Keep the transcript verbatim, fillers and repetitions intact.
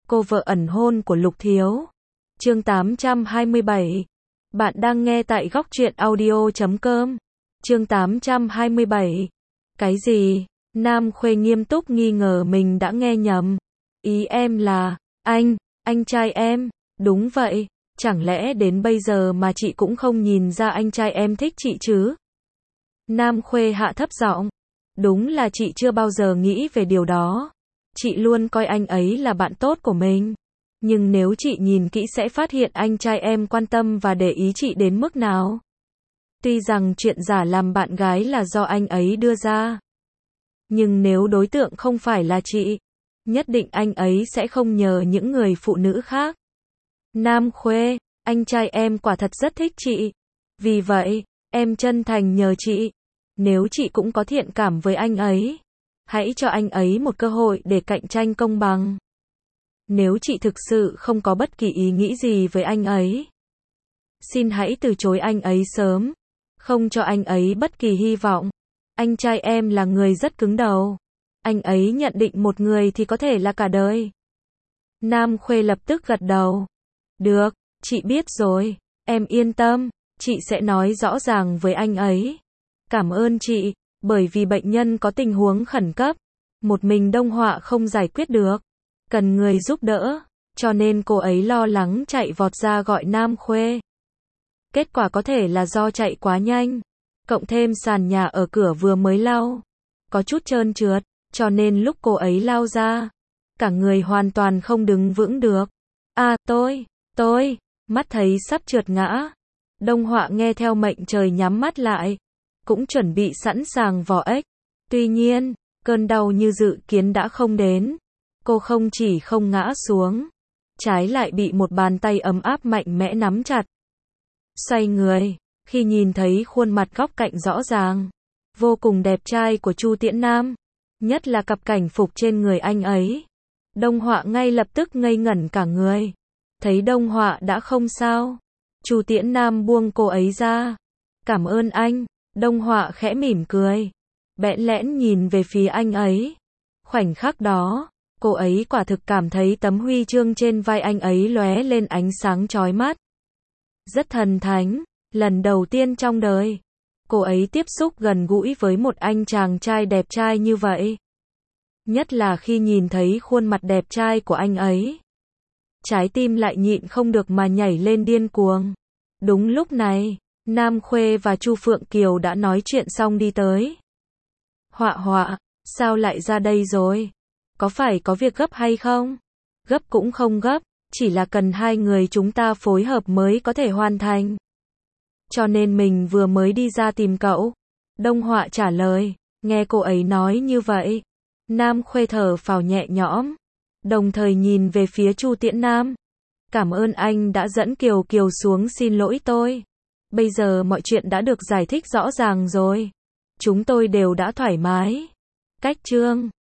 cô vợ ẩn hôn của Lục Thiếu. Chương tám trăm hai mươi bảy. Bạn đang nghe tại góc truyện audio chấm com. Chương tám trăm hai mươi bảy. Cái gì? Nam Khuê nghiêm túc nghi ngờ mình đã nghe nhầm. Ý em là, anh, anh trai em. Đúng vậy, chẳng lẽ đến bây giờ mà chị cũng không nhìn ra anh trai em thích chị chứ? Nam Khuê hạ thấp giọng. Đúng là chị chưa bao giờ nghĩ về điều đó. Chị luôn coi anh ấy là bạn tốt của mình. Nhưng nếu chị nhìn kỹ sẽ phát hiện anh trai em quan tâm và để ý chị đến mức nào. Tuy rằng chuyện giả làm bạn gái là do anh ấy đưa ra. Nhưng nếu đối tượng không phải là chị, nhất định anh ấy sẽ không nhờ những người phụ nữ khác. Nam Khuê, anh trai em quả thật rất thích chị. Vì vậy, em chân thành nhờ chị. Nếu chị cũng có thiện cảm với anh ấy, hãy cho anh ấy một cơ hội để cạnh tranh công bằng. Nếu chị thực sự không có bất kỳ ý nghĩ gì với anh ấy, xin hãy từ chối anh ấy sớm. Không cho anh ấy bất kỳ hy vọng. Anh trai em là người rất cứng đầu. Anh ấy nhận định một người thì có thể là cả đời. Nam Khuê lập tức gật đầu. Được, chị biết rồi. Em yên tâm, chị sẽ nói rõ ràng với anh ấy. Cảm ơn chị, bởi vì bệnh nhân có tình huống khẩn cấp. Một mình Đông Họa không giải quyết được. Cần người giúp đỡ, cho nên cô ấy lo lắng chạy vọt ra gọi Nam Khuê. Kết quả có thể là do chạy quá nhanh, cộng thêm sàn nhà ở cửa vừa mới lau, có chút trơn trượt, cho nên lúc cô ấy lao ra, cả người hoàn toàn không đứng vững được. À, tôi, tôi, mắt thấy sắp trượt ngã. Đông Họa nghe theo mệnh trời nhắm mắt lại, cũng chuẩn bị sẵn sàng vò ếch. Tuy nhiên, cơn đau như dự kiến đã không đến. Cô không chỉ không ngã xuống, trái lại bị một bàn tay ấm áp mạnh mẽ nắm chặt. Xoay người, khi nhìn thấy khuôn mặt góc cạnh rõ ràng, vô cùng đẹp trai của Chu Tiễn Nam, nhất là cặp cảnh phục trên người anh ấy, Đông Họa ngay lập tức ngây ngẩn cả người. Thấy Đông Họa đã không sao, Chu Tiễn Nam buông cô ấy ra. Cảm ơn anh. Đông Họa khẽ mỉm cười, bẽn lẽn nhìn về phía anh ấy. Khoảnh khắc đó, cô ấy quả thực cảm thấy tấm huy chương trên vai anh ấy lóe lên ánh sáng chói mắt. Rất thần thánh, lần đầu tiên trong đời, cô ấy tiếp xúc gần gũi với một anh chàng trai đẹp trai như vậy. Nhất là khi nhìn thấy khuôn mặt đẹp trai của anh ấy. Trái tim lại nhịn không được mà nhảy lên điên cuồng. Đúng lúc này, Nam Khuê và Chu Phượng Kiều đã nói chuyện xong đi tới. Họa Họa, sao lại ra đây rồi? Có phải có việc gấp hay không? Gấp cũng không gấp, chỉ là cần hai người chúng ta phối hợp mới có thể hoàn thành. Cho nên mình vừa mới đi ra tìm cậu. Đông Họa trả lời. Nghe cô ấy nói như vậy, Nam Khuê thở phào nhẹ nhõm, đồng thời nhìn về phía Chu Tiễn Nam. Cảm ơn anh đã dẫn Kiều Kiều xuống xin lỗi tôi. Bây giờ mọi chuyện đã được giải thích rõ ràng rồi. Chúng tôi đều đã thoải mái. Cách chương